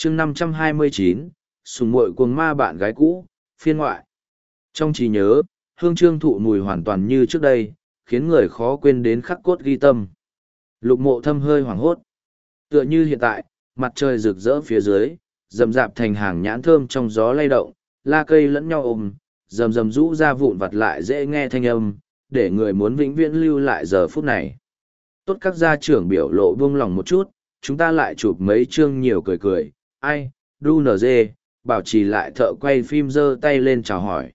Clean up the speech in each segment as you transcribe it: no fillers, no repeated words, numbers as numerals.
chương 529, sùng muội cuồng ma bạn gái cũ, phiên ngoại. Trong trí nhớ, hương trương thụ mùi hoàn toàn như trước đây, khiến người khó quên đến khắc cốt ghi tâm. Lục Mộ Thâm hơi hoảng hốt. Tựa như hiện tại, mặt trời rực rỡ phía dưới, rậm rạp thành hàng nhãn thơm trong gió lay động, la cây lẫn nhau ôm, rầm rầm rũ ra vụn vặt lại dễ nghe thanh âm, để người muốn vĩnh viễn lưu lại giờ phút này. Tốt các gia trưởng biểu lộ buông lòng một chút, chúng ta lại chụp mấy chương nhiều cười cười, ai, đu nở dê, bảo trì lại thợ quay phim giơ tay lên chào hỏi.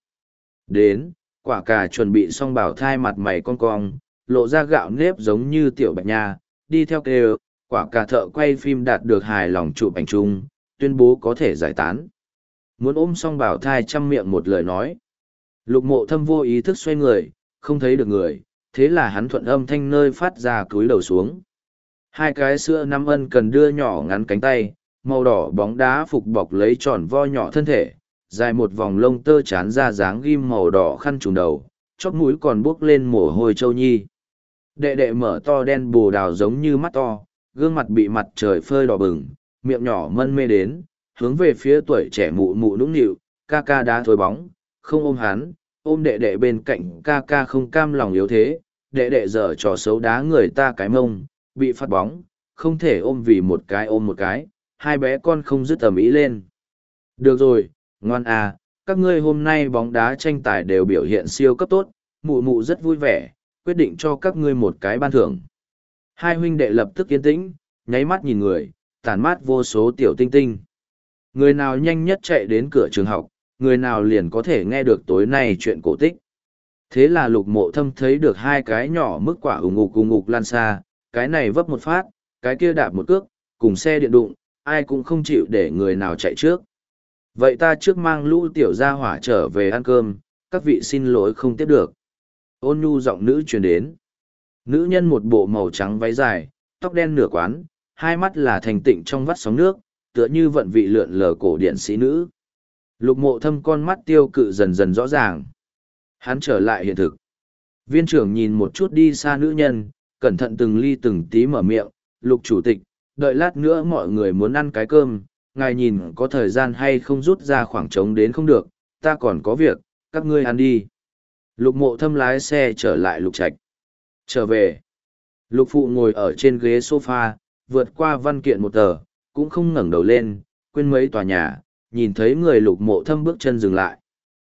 Đến, quả cà chuẩn bị xong bảo thai mặt mày cong cong, lộ ra gạo nếp giống như tiểu bạch nha, đi theo kêu, quả cà thợ quay phim đạt được hài lòng chụp ảnh chung, tuyên bố có thể giải tán. Muốn ôm xong bảo thai chăm miệng một lời nói. Lục Mộ Thâm vô ý thức xoay người, không thấy được người, thế là hắn thuận âm thanh nơi phát ra cúi đầu xuống. Hai cái sữa năm ân cần đưa nhỏ ngắn cánh tay, màu đỏ bóng đá phục bọc lấy tròn vo nhỏ thân thể, dài một vòng lông tơ chán ra dáng ghim màu đỏ khăn trùm đầu, chóp mũi còn buốc lên mồ hôi châu nhi. Đệ đệ mở to đen bồ đào giống như mắt to, gương mặt bị mặt trời phơi đỏ bừng, miệng nhỏ mân mê đến, hướng về phía tuổi trẻ mụ mụ nũng nịu, ca ca đá thối bóng, không ôm hắn, ôm đệ đệ bên cạnh ca ca không cam lòng yếu thế, đệ đệ dở trò xấu đá người ta cái mông, bị phát bóng, không thể ôm vì một cái ôm một cái, hai bé con không dứt ầm ĩ lên. Được rồi, ngoan à, các ngươi hôm nay bóng đá tranh tài đều biểu hiện siêu cấp tốt, mụ mụ rất vui vẻ, quyết định cho các ngươi một cái ban thưởng. Hai huynh đệ lập tức yên tĩnh, nháy mắt nhìn người, tàn mát vô số tiểu tinh tinh. Người nào nhanh nhất chạy đến cửa trường học, người nào liền có thể nghe được tối nay chuyện cổ tích. Thế là Lục Mộ Thâm thấy được hai cái nhỏ mức quả ủng ngục lan xa, cái này vấp một phát, cái kia đạp một cước, cùng xe điện đụng, ai cũng không chịu để người nào chạy trước. Vậy ta trước mang lũ tiểu gia hỏa trở về ăn cơm, các vị xin lỗi không tiếp được. Ôn nhu giọng nữ truyền đến. Nữ nhân một bộ màu trắng váy dài, tóc đen nửa quán, hai mắt là thành tịnh trong vắt sóng nước, tựa như vận vị lượn lờ cổ điển sĩ nữ. Lục Mộ Thâm con mắt tiêu cự dần dần rõ ràng. Hắn trở lại hiện thực. Viên trưởng nhìn một chút đi xa nữ nhân, cẩn thận từng ly từng tí mở miệng, Lục chủ tịch, đợi lát nữa mọi người muốn ăn cái cơm, ngài nhìn có thời gian hay không rút ra khoảng trống đến không được, ta còn có việc, các ngươi ăn đi. Lục Mộ Thâm lái xe trở lại Lục Trạch. Trở về. Lục phụ ngồi ở trên ghế sofa, vượt qua văn kiện một tờ, cũng không ngẩng đầu lên, quên mấy tòa nhà, nhìn thấy người Lục Mộ Thâm bước chân dừng lại.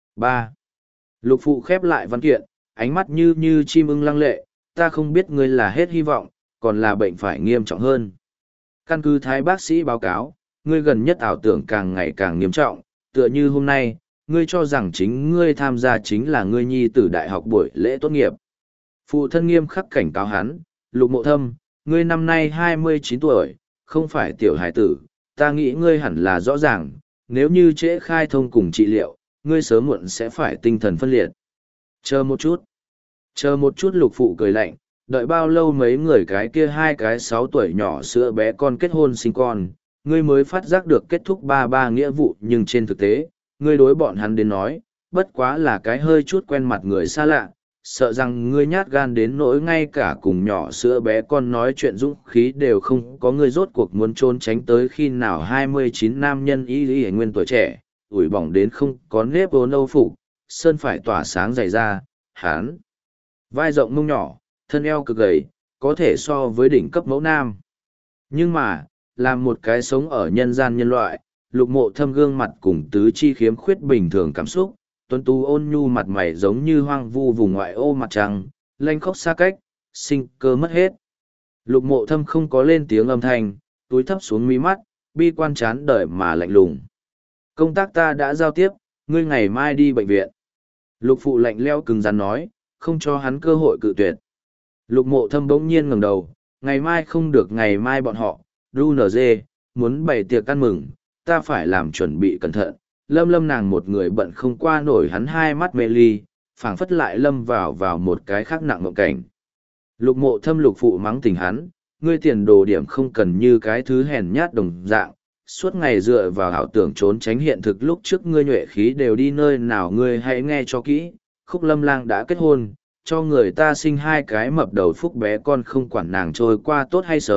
3. Lục phụ khép lại văn kiện, ánh mắt như chim ưng lăng lệ, ta không biết ngươi là hết hy vọng, còn là bệnh phải nghiêm trọng hơn. Căn cứ thái bác sĩ báo cáo, ngươi gần nhất ảo tưởng càng ngày càng nghiêm trọng, tựa như hôm nay, ngươi cho rằng chính ngươi tham gia chính là ngươi nhi tử đại học buổi lễ tốt nghiệp. Phụ thân nghiêm khắc cảnh cáo hắn, Lục Mộ Thâm, ngươi năm nay 29 tuổi, không phải tiểu hải tử, ta nghĩ ngươi hẳn là rõ ràng, nếu như trễ khai thông cùng trị liệu, ngươi sớm muộn sẽ phải tinh thần phân liệt. Chờ một chút. Chờ một chút Lục phụ cười lạnh, đợi bao lâu mấy người cái kia hai cái 6 tuổi nhỏ sữa bé con kết hôn sinh con, ngươi mới phát giác được kết thúc ba nghĩa vụ, nhưng trên thực tế, ngươi đối bọn hắn đến nói, bất quá là cái hơi chút quen mặt người xa lạ, sợ rằng ngươi nhát gan đến nỗi ngay cả cùng nhỏ sữa bé con nói chuyện dũng khí đều không có, ngươi rốt cuộc muốn trốn tránh tới khi nào 29 nam nhân y nguyên tuổi trẻ, ủi bỏng đến không có nếp vốn âu phục, sơn phải tỏa sáng dày ra, hán. Vai rộng mông nhỏ, thân eo cực gầy, có thể so với đỉnh cấp mẫu nam. Nhưng mà, làm một cái sống ở nhân gian nhân loại, Lục Mộ Thâm gương mặt cùng tứ chi khiếm khuyết bình thường cảm xúc, tuấn tú ôn nhu mặt mày giống như hoang vu vùng ngoại ô mặt trăng, lênh khóc xa cách, sinh cơ mất hết. Lục Mộ Thâm không có lên tiếng âm thanh, túi thấp xuống mí mắt, bi quan chán đời mà lạnh lùng. Công tác ta đã giao tiếp, ngươi ngày mai đi bệnh viện. Lục phụ lạnh lẽo cứng rắn nói, không cho hắn cơ hội cự tuyệt. Lục Mộ Thâm bỗng nhiên ngẩng đầu, ngày mai không được, ngày mai bọn họ, RUNG, muốn bày tiệc ăn mừng, ta phải làm chuẩn bị cẩn thận. Lâm nàng một người bận không qua nổi, hắn hai mắt mê ly, phảng phất lại lâm vào một cái khác nặng mộng cảnh. Lục Mộ Thâm Lục phụ mắng tỉnh hắn, ngươi tiền đồ điểm không cần như cái thứ hèn nhát đồng dạng, suốt ngày dựa vào ảo tưởng trốn tránh hiện thực, lúc trước ngươi nhuệ khí đều đi nơi nào. Ngươi hãy nghe cho kỹ, Khúc Lâm Lang đã kết hôn, cho người ta sinh hai cái mập đầu phúc bé con, không quản nàng trôi qua tốt hay xấu,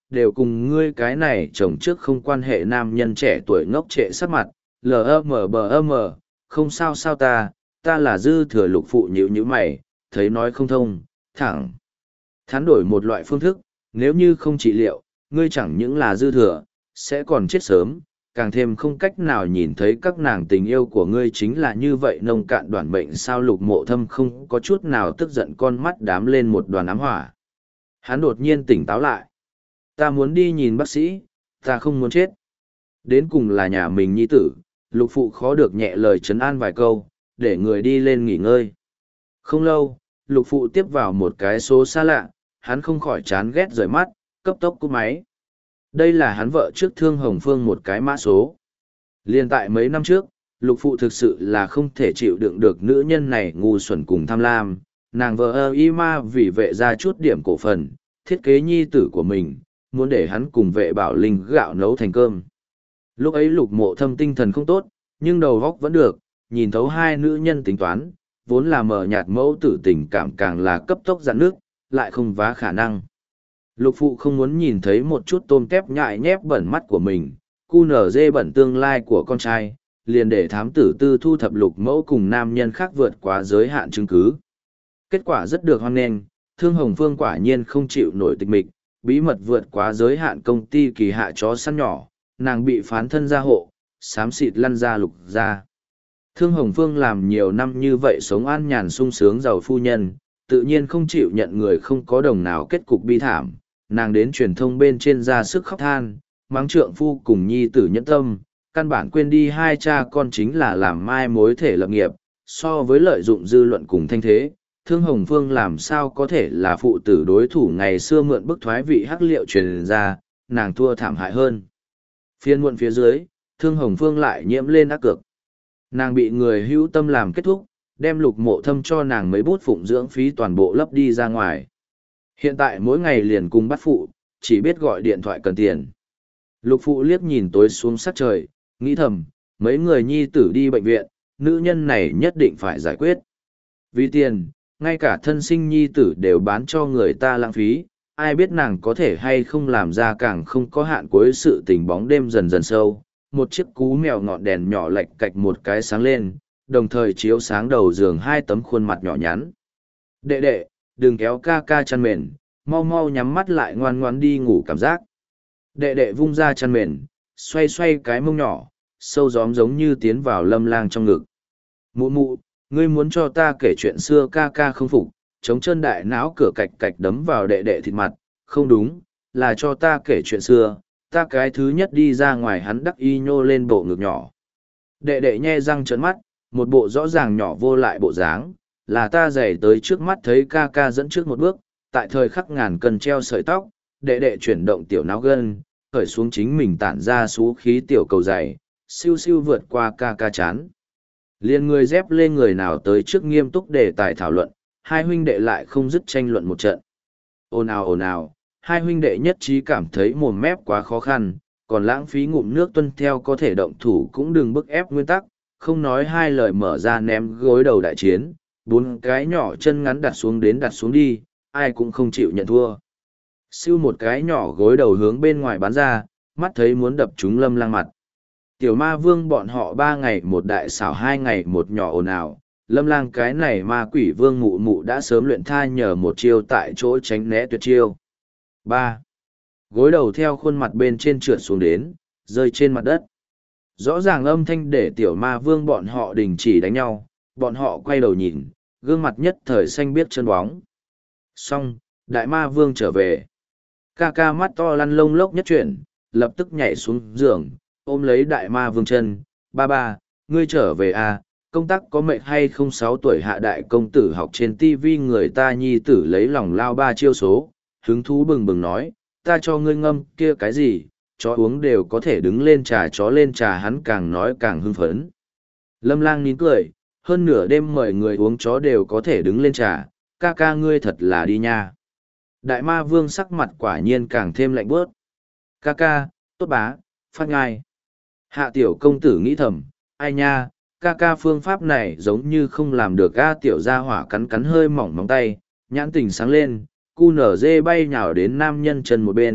đều cùng ngươi cái này chồng trước không quan hệ nam nhân trẻ tuổi ngốc trệ sắc mặt, LMBM, không sao sao ta là dư thừa lục phụ nhíu mày, thấy nói không thông, thẳng. Thán đổi một loại phương thức, nếu như không trị liệu, ngươi chẳng những là dư thừa, sẽ còn chết sớm, càng thêm không cách nào nhìn thấy các nàng tình yêu của ngươi chính là như vậy nông cạn đoàn bệnh sao Lục Mộ Thâm không có chút nào tức giận con mắt đám lên một đoàn ám hỏa. Hắn đột nhiên tỉnh táo lại. Ta muốn đi nhìn bác sĩ, ta không muốn chết. Đến cùng là nhà mình nhi tử, Lục Phụ khó được nhẹ lời trấn an vài câu, để người đi lên nghỉ ngơi. Không lâu, Lục Phụ tiếp vào một cái số xa lạ, hắn không khỏi chán ghét rời mắt, cấp tốc cúp máy. Đây là hắn vợ trước Thương Hồng Phương một cái mã số. Liên tại mấy năm trước, Lục Phụ thực sự là không thể chịu đựng được nữ nhân này ngu xuẩn cùng tham lam. Nàng vợ y ma vì vệ ra chút điểm cổ phần, thiết kế nhi tử của mình, muốn để hắn cùng vệ bảo linh gạo nấu thành cơm. Lúc ấy Lục Mộ Thâm tinh thần không tốt, nhưng đầu óc vẫn được, nhìn thấu hai nữ nhân tính toán, vốn là mờ nhạt mẫu tử tình cảm càng là cấp tốc dạn nước, lại không vá khả năng. Lục Phụ không muốn nhìn thấy một chút tôm tép nhại nhép bẩn mắt của mình, cu nở dê bẩn tương lai của con trai, liền để thám tử tư thu thập Lục Mẫu cùng nam nhân khác vượt quá giới hạn chứng cứ. Kết quả rất được hoan nghênh, Thương Hồng Phương quả nhiên không chịu nổi tịch mịch, bí mật vượt quá giới hạn công ty kỳ hạ chó săn nhỏ, nàng bị phán thân gia hộ, xám xịt lăn ra Lục ra. Thương Hồng Phương làm nhiều năm như vậy sống an nhàn sung sướng giàu phu nhân, tự nhiên không chịu nhận người không có đồng nào kết cục bi thảm. Nàng đến truyền thông bên trên ra sức khóc than, mắng trượng phu cùng nhi tử nhẫn tâm, căn bản quên đi hai cha con chính là làm mai mối thể lập nghiệp, so với lợi dụng dư luận cùng thanh thế, Thương Hồng Phương làm sao có thể là phụ tử đối thủ ngày xưa mượn bức thoái vị hắc liệu truyền ra, nàng thua thảm hại hơn. Phiên muộn phía dưới, Thương Hồng Phương lại nhiễm lên ác cực. Nàng bị người hữu tâm làm kết thúc, đem Lục Mộ Thâm cho nàng mấy bút phụng dưỡng phí toàn bộ lấp đi ra ngoài. Hiện tại mỗi ngày liền cùng bắt phụ, chỉ biết gọi điện thoại cần tiền. Lục Phụ liếc nhìn tối xuống sắc trời, nghĩ thầm, mấy người nhi tử đi bệnh viện, nữ nhân này nhất định phải giải quyết. Vì tiền, ngay cả thân sinh nhi tử đều bán cho người ta lãng phí, ai biết nàng có thể hay không làm ra càng không có hạn cuối sự tình bóng đêm dần dần sâu. Một chiếc cú mèo ngọn đèn nhỏ lạch cạch một cái sáng lên, đồng thời chiếu sáng đầu giường hai tấm khuôn mặt nhỏ nhắn. Đệ đệ, đừng kéo ca ca chăn mền, mau mau nhắm mắt lại ngoan ngoan đi ngủ cảm giác. Đệ đệ vung ra chăn mền, xoay xoay cái mông nhỏ, sâu gióm giống như tiến vào Lâm Lang trong ngực. Mụ mụ, ngươi muốn cho ta kể chuyện xưa ca ca không phục, chống chân đại não cửa cạch cạch đấm vào đệ đệ thịt mặt, không đúng, là cho ta kể chuyện xưa, ta cái thứ nhất đi ra ngoài hắn đắc y nhô lên bộ ngực nhỏ. Đệ đệ nhe răng trợn mắt, một bộ rõ ràng nhỏ vô lại bộ dáng, là ta giày tới trước mắt thấy ca ca dẫn trước một bước, tại thời khắc ngàn cân treo sợi tóc, đệ đệ chuyển động tiểu náo gân, khởi xuống chính mình tản ra xú khí tiểu cầu giày, siêu siêu vượt qua ca ca chán. Liên người dép lên người nào tới trước nghiêm túc đề tài thảo luận, hai huynh đệ lại không dứt tranh luận một trận. Ồn ào, hai huynh đệ nhất trí cảm thấy mồm mép quá khó khăn, còn lãng phí ngụm nước tuân theo có thể động thủ cũng đừng bức ép nguyên tắc, không nói hai lời mở ra ném gối đầu đại chiến, bốn cái nhỏ chân ngắn đặt xuống đến đặt xuống đi, ai cũng không chịu nhận thua. Siêu một cái nhỏ gối đầu hướng bên ngoài bắn ra, mắt thấy muốn đập chúng Lâm Lang mặt. Tiểu ma vương bọn họ 3 ngày một đại xảo 2 ngày một nhỏ ồn ào, Lâm Lang cái này ma quỷ vương mụ mụ đã sớm luyện tha nhờ một chiêu tại chỗ tránh né tuyệt chiêu. 3. Gối đầu theo khuôn mặt bên trên trượt xuống đến, rơi trên mặt đất. Rõ ràng âm thanh để tiểu ma vương bọn họ đình chỉ đánh nhau, bọn họ quay đầu nhìn, gương mặt nhất thời xanh biếc chân bóng. Xong, đại ma vương trở về. Ca ca mắt to lăn lông lốc nhất chuyển, lập tức nhảy xuống giường, ôm lấy đại ma vương chân. Ba, ngươi trở về à, công tác có mệt hay không 6 tuổi hạ đại công tử học trên tivi người ta nhi tử lấy lòng lao 3 chiêu số, hứng thú bừng bừng nói, ta cho ngươi ngâm kia cái gì, chó uống đều có thể đứng lên trà chó lên trà hắn càng nói càng hưng phấn. Lâm Lang nín cười, hơn nửa đêm mời người uống chó đều có thể đứng lên trà, ca ca ngươi thật là đi nha. Đại ma vương sắc mặt quả nhiên càng thêm lạnh bớt. Ca ca, tốt bá, phát ngai. Hạ tiểu công tử nghĩ thầm, ai nha, ca ca phương pháp này giống như không làm được ca tiểu gia hỏa cắn cắn hơi mỏng móng tay, nhãn tình sáng lên, cu nở dê bay nhào đến nam nhân chân một bên,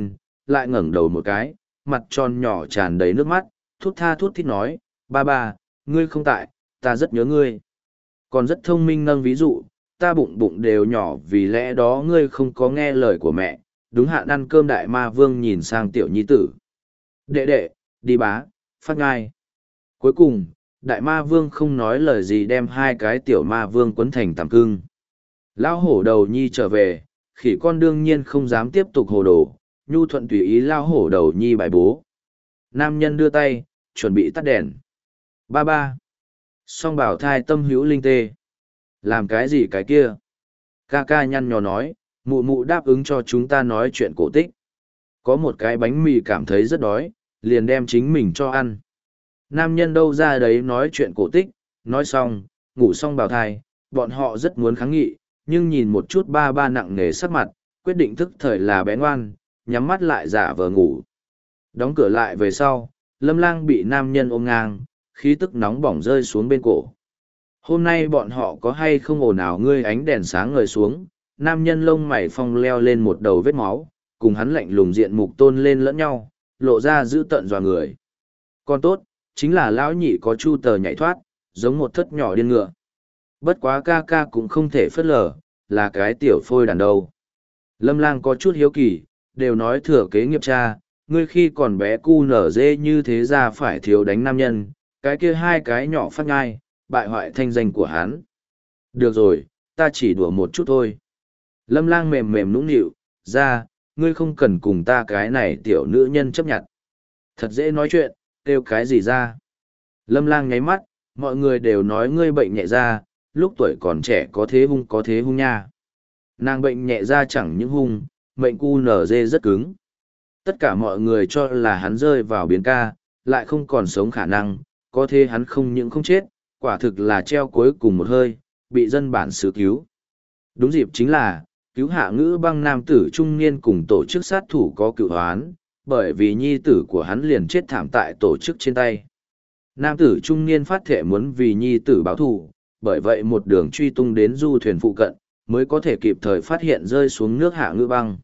lại ngẩng đầu một cái, mặt tròn nhỏ tràn đầy nước mắt, thút tha thút thít nói, ba ba, ngươi không tại, ta rất nhớ ngươi. Còn rất thông minh nâng ví dụ, ta bụng bụng đều nhỏ vì lẽ đó ngươi không có nghe lời của mẹ, đúng hạn ăn cơm đại ma vương nhìn sang tiểu nhi tử. Đệ đệ, đi bá, phát ngai. Cuối cùng, đại ma vương không nói lời gì đem hai cái tiểu ma vương quấn thành tằm cưng. Lão hổ đầu nhi trở về, khỉ con đương nhiên không dám tiếp tục hồ đồ, nhu thuận tùy ý lao hổ đầu nhi bài bố. Nam nhân đưa tay, chuẩn bị tắt đèn. Ba ba. Song bảo thai tâm hữu linh tê. Làm cái gì cái kia? Ca ca nhăn nhò nói, mụ mụ đáp ứng cho chúng ta nói chuyện cổ tích. Có một cái bánh mì cảm thấy rất đói, liền đem chính mình cho ăn. Nam nhân đâu ra đấy nói chuyện cổ tích, nói xong, ngủ xong bào thai, bọn họ rất muốn kháng nghị, nhưng nhìn một chút ba ba nặng nề sắc mặt, quyết định thức thời là bé ngoan, nhắm mắt lại giả vờ ngủ. Đóng cửa lại về sau, Lâm Lang bị nam nhân ôm ngang, khí tức nóng bỏng rơi xuống bên cổ. Hôm nay bọn họ có hay không ồn ào ngươi ánh đèn sáng ngời xuống, nam nhân lông mày phong leo lên một đầu vết máu, cùng hắn lạnh lùng diện mục tôn lên lẫn nhau, lộ ra dữ tợn dọa người. Còn tốt, chính là lão nhị có chu tờ nhảy thoát, giống một thất nhỏ điên ngựa. Bất quá ca ca cũng không thể phớt lờ, là cái tiểu phôi đàn đâu. Lâm Lang có chút hiếu kỳ, đều nói thừa kế nghiệp cha, ngươi khi còn bé cu nở dê như thế ra phải thiếu đánh nam nhân, cái kia hai cái nhỏ phát ngai, bại hoại thanh danh của hắn. Được rồi, ta chỉ đùa một chút thôi. Lâm Lang mềm mềm nũng nịu, ra, ngươi không cần cùng ta cái này tiểu nữ nhân chấp nhận. Thật dễ nói chuyện, kêu cái gì ra. Lâm Lang nháy mắt, mọi người đều nói ngươi bệnh nhẹ ra, lúc tuổi còn trẻ có thế hung nha. Nàng bệnh nhẹ ra chẳng những hung, mệnh cu nở dê rất cứng. Tất cả mọi người cho là hắn rơi vào biến ca, lại không còn sống khả năng, có thế hắn không những không chết, quả thực là treo cuối cùng một hơi, bị dân bản xứ cứu. Đúng dịp chính là, cứu hạ ngữ băng nam tử trung niên cùng tổ chức sát thủ có cựu hoán, bởi vì nhi tử của hắn liền chết thảm tại tổ chức trên tay. Nam tử trung niên phát thệ muốn vì nhi tử báo thù, bởi vậy một đường truy tung đến du thuyền phụ cận, mới có thể kịp thời phát hiện rơi xuống nước hạ ngữ băng.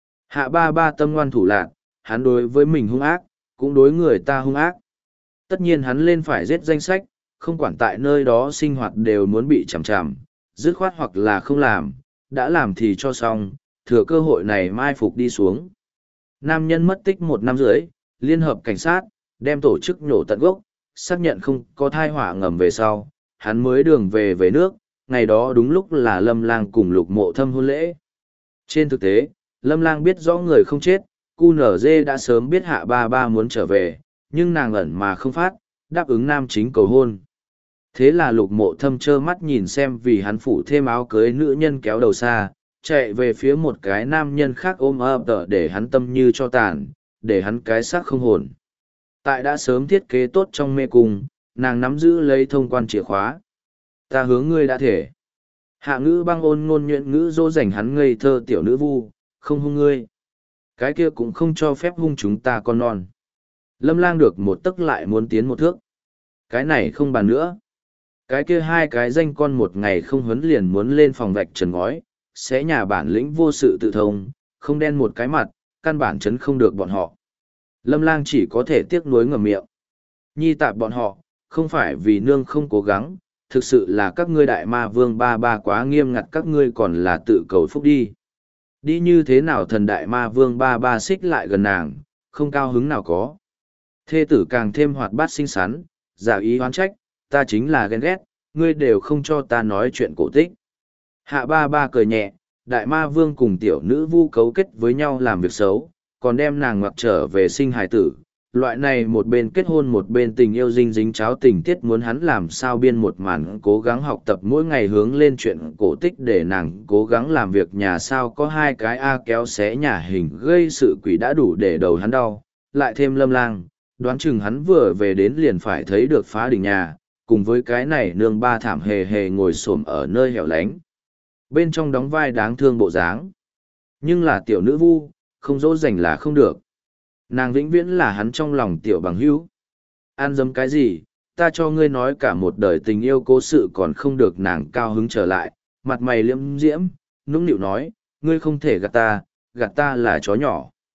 Hạ ba ba tâm ngoan thủ lạc, hắn đối với mình hung ác, cũng đối người ta hung ác. Tất nhiên hắn lên phải giết danh sách, không quản tại nơi đó sinh hoạt đều muốn bị chằm chằm, dứt khoát hoặc là không làm, đã làm thì cho xong, thừa cơ hội này mai phục đi xuống. Nam nhân mất tích 1 năm rưỡi, liên hợp cảnh sát, đem tổ chức nhổ tận gốc, xác nhận không có thai họa ngầm về sau, hắn mới đường về nước, ngày đó đúng lúc là Lâm Lang cùng Lục Mộ Thâm hôn lễ. Trên thực tế, Lâm Lang biết rõ người không chết, QNZ đã sớm biết hạ ba ba muốn trở về, nhưng nàng ẩn mà không phát, đáp ứng nam chính cầu hôn. Thế là Lục Mộ Thâm trơ mắt nhìn xem vì hắn phủ thêm áo cưới nữ nhân kéo đầu xa, chạy về phía một cái nam nhân khác ôm ấp để hắn tâm như cho tàn, để hắn cái xác không hồn. Tại đã sớm thiết kế tốt trong mê cung, nàng nắm giữ lấy thông quan chìa khóa. Ta hướng ngươi đã thể. Hạ ngữ băng ôn ngôn nhuận ngữ dỗ dành hắn ngây thơ tiểu nữ vu, không hung ngươi. Cái kia cũng không cho phép hung chúng ta con non. Lâm Lang được một tấc lại muốn tiến một thước. Cái này không bàn nữa. Cái kia hai cái danh con một ngày không huấn liền muốn lên phòng vạch trần ngói, sẽ nhà bản lĩnh vô sự tự thông, không đen một cái mặt, căn bản chấn không được bọn họ. Lâm Lang chỉ có thể tiếc nuối ngậm miệng. Nhi tạp bọn họ, không phải vì nương không cố gắng, thực sự là các ngươi đại ma vương ba ba quá nghiêm ngặt, các ngươi còn là tự cầu phúc đi. Đi như thế nào thần đại ma vương ba ba xích lại gần nàng, không cao hứng nào có. Thê tử càng thêm hoạt bát xinh xắn, giả ý oán trách, ta chính là ghen ghét, ngươi đều không cho ta nói chuyện cổ tích. Hạ ba ba cười nhẹ, đại ma vương cùng tiểu nữ vu cấu kết với nhau làm việc xấu, còn đem nàng ngoặc trở về sinh hài tử. Loại này một bên kết hôn một bên tình yêu dinh dính cháo tình tiết muốn hắn làm sao biên một màn cố gắng học tập mỗi ngày hướng lên chuyện cổ tích để nàng cố gắng làm việc nhà sao có hai cái A kéo xé nhà hình gây sự quỷ đã đủ để đầu hắn đau, lại thêm Lâm Lang, đoán chừng hắn vừa về đến liền phải thấy được phá đỉnh nhà, cùng với cái này nương ba thảm hề hề ngồi xổm ở nơi hẻo lánh. Bên trong đóng vai đáng thương bộ dáng. Nhưng là tiểu nữ vu, không dỗ dành là không được. Nàng vĩnh viễn là hắn trong lòng tiểu bằng hữu. An dấm cái gì, ta cho ngươi nói cả một đời tình yêu cố sự còn không được nàng cao hứng trở lại, mặt mày liễm diễm, nũng nịu nói, ngươi không thể gạt ta là chó nhỏ.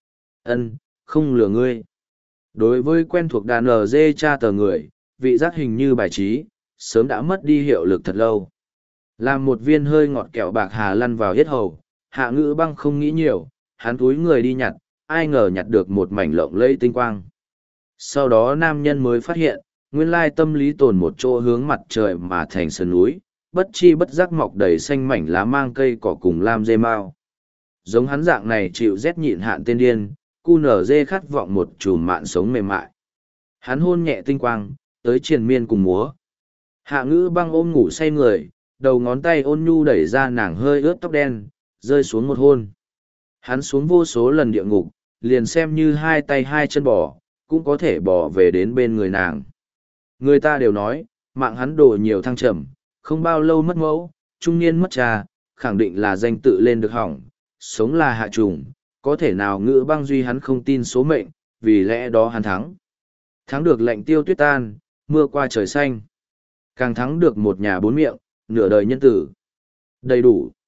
Ân, không lừa ngươi. Đối với quen thuộc đàn LG cha tờ người, vị giác hình như bài trí, sớm đã mất đi hiệu lực thật lâu. Làm một viên hơi ngọt kẹo bạc hà lăn vào yết hầu, Hạ Ngữ Băng không nghĩ nhiều, hắn cúi người đi nhặt, ai ngờ nhặt được một mảnh lộng lẫy tinh quang. Sau đó nam nhân mới phát hiện, nguyên lai tâm lý tồn một chỗ hướng mặt trời mà thành sườn núi, bất chi bất giác mọc đầy xanh mảnh lá mang cây cỏ cùng lam dê mao. Giống hắn dạng này chịu rét nhịn hạn tên điên, cu nở dê khát vọng một chùm mạn sống mềm mại. Hắn hôn nhẹ tinh quang, tới triền miên cùng múa. Hạ Ngữ Băng ôm ngủ say người, đầu ngón tay ôn nhu đẩy ra nàng hơi ướt tóc đen, rơi xuống một hôn. Hắn xuống vô số lần địa ngục, liền xem như hai tay hai chân bò, cũng có thể bò về đến bên người nàng. Người ta đều nói, mạng hắn đổ nhiều thăng trầm, không bao lâu mất mẫu, trung niên mất cha, khẳng định là danh tự lên được hỏng, sống là hạ trùng, có thể nào Ngữ Băng duy hắn không tin số mệnh, vì lẽ đó hắn thắng. Thắng được lệnh tiêu tuyết tan, mưa qua trời xanh. Càng thắng được một nhà bốn miệng, nửa đời nhân tử. Đầy đủ.